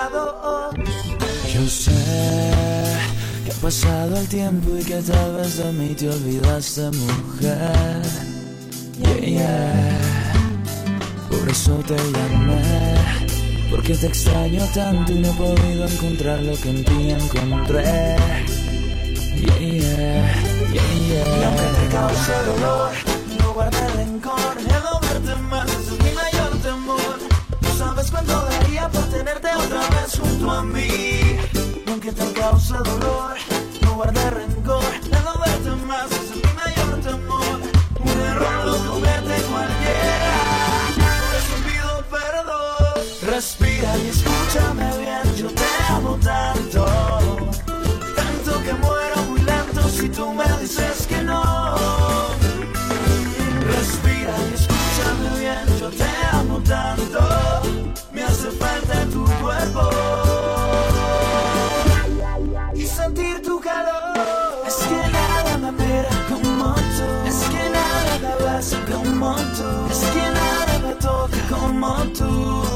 lado. Yo sé que ha pasado el tiempo y que tal vez de mí te olvidaste, mujer. Yeah. Por eso te llamé, porque te extraño tanto y no he podido encontrar lo que en ti encontré. Yeah. Y aunque te cause dolor, no guardes rencor. El no verte más es mi mayor temor. No sabes cuánto daría por tenerte otra vez junto a mí. Y aunque te cause dolor, no guardes rencor. El no verte más es mi mayor temor. Un error lo comete cualquiera, por eso pido perdón. Respira y escúchame bien, yo te amo tanto, tanto que muero muy lento si tú me dices que no. Respira y escúchame bien, yo te amo tanto, me hace falta tu cuerpo y sentir tu calor. Es que nada me mira como tú, es que nada me besa como tú, es que nada me toca como tú.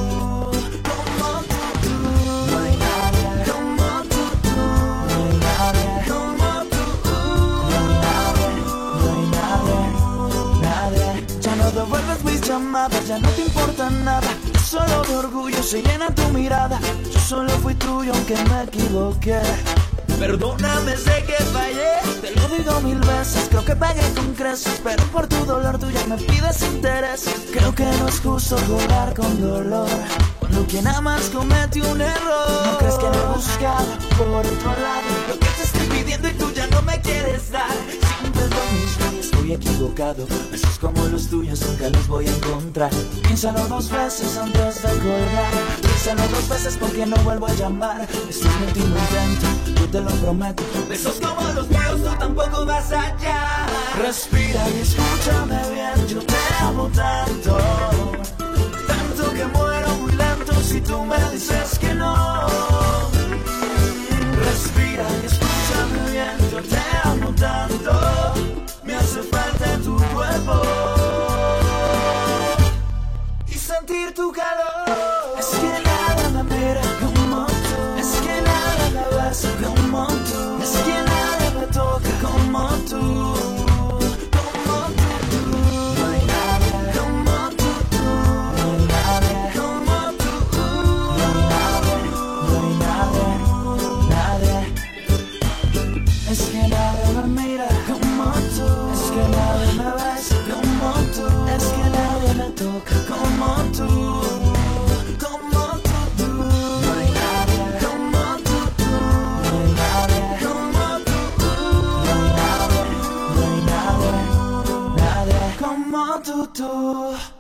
Devuelves mis llamadas, ya no te importa nada. Solo de orgullo se llena tu mirada. Yo solo fui tuyo aunque me equivoqué. Perdóname, sé que fallé, te lo digo 1000 veces. Creo que pagué con creces, pero por tu dolor tú ya me pides interés. Creo que no es justo jugar con dolor cuando quien amas comete un error. ¿No crees que me he buscado por otro lado lo que te estoy pidiendo y tú ya no me quieres dar? Siempre es lo mismo y estoy equivocado. Besos como los tuyos nunca los voy a encontrar. Piénsalo 2 veces antes de colgar. Piénsalo 2 veces porque no vuelvo a llamar. Este es mi último intento, yo te lo prometo. Besos como los míos tú tampoco vas allá. Respira y escúchame bien, yo te amo tanto, tanto que muero muy lento si tú me dices que no. Respira y escúchame bien, yo te amo tanto, me hace falta tu cuerpo y sentir tu calor. Es que nada me mira como tú, es que nada me besa como tú, es que nada me toca como tú. Es que nadie me mira como tú, es que nadie me besa como tú, es que nadie me toca como tú, como tú. No hay nadie como tú, no hay nadie como tú, no hay nadie como tú.